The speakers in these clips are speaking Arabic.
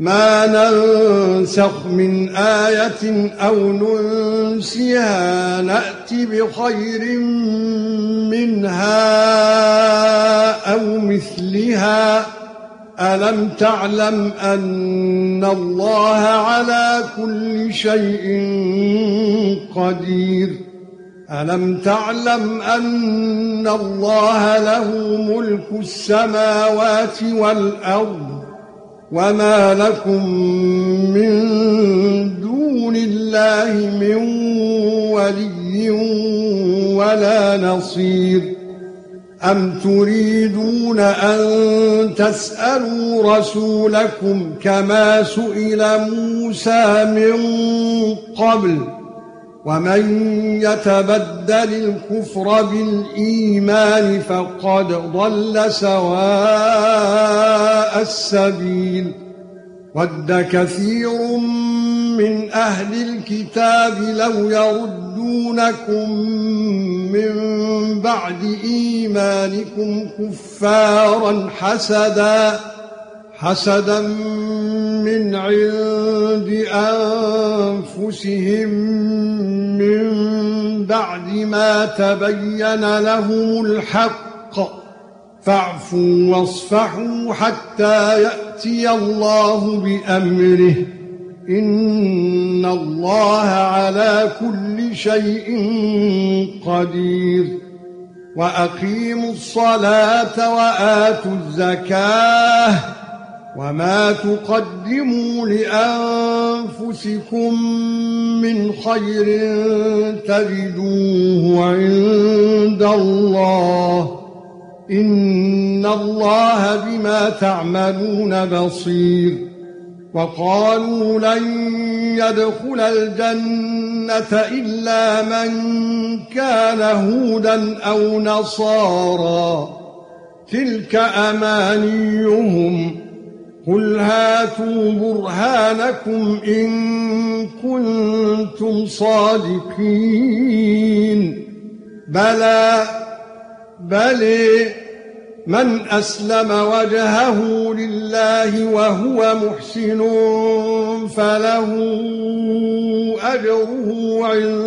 ما ننسخ من آية أو ننسها نأت بخير منها أو مثلها ألم تعلم أن الله على كل شيء قدير ألم تعلم أن الله له ملك السماوات والأرض وما لكم من دون الله من ولي ولا نصير أم تريدون أن تسألوا رسولكم كما سئل موسى من قبل ومن يتبدل الكفر بالإيمان فقد ضل سواء السبيل ود كثير من أهل الكتاب لو يردونكم من بعد إيمانكم كفارا حسدا من عند أنفسهم من بعد ما تبين لهم الحق فاعفوا واصفحوا حتى يأتي الله بأمره إن الله على كل شيء قدير وأقيموا الصلاة وآتوا الزكاة وما تقدموا لأنفسكم من خير تجدوه عند الله إن الله بما تعملون بصير وقالوا لن يدخل الجنة إلا من كان هودا أو نصارى تلك أمانيهم قل هاتوا برهانكم إن كنتم صادقين بل من أسلم وجهه لله وهو محسن فله أجره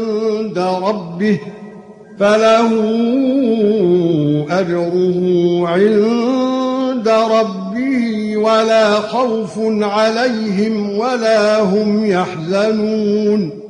عند ربه ولا خوف عليهم ولا هم يحزنون